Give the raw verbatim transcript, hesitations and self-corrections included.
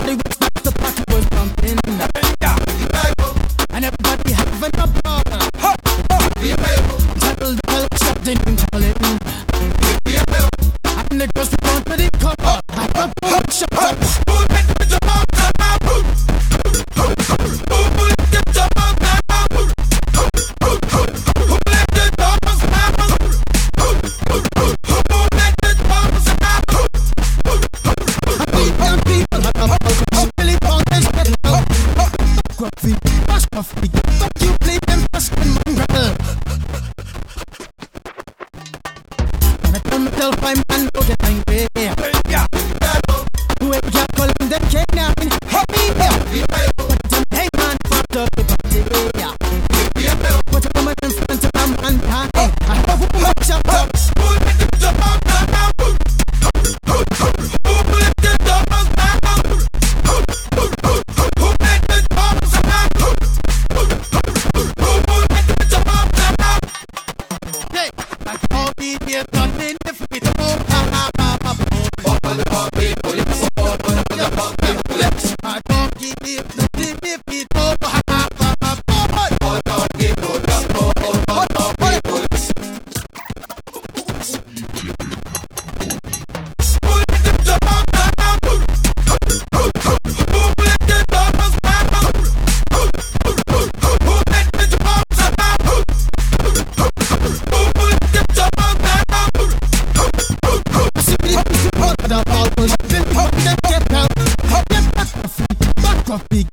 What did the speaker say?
Everybody was like the party was pumping. And everybody having a ball. Trouble, trouble, something calling. And the girls were on to the cover. I got boom, shut up. Fuck you, play them fast and mongrel. And I tell myself I'm man out and angry. Who ain't just calling them canine? Help me here. But them hey man fucked up the party. Put a woman in front of a man pie. I have a woman shut up. Big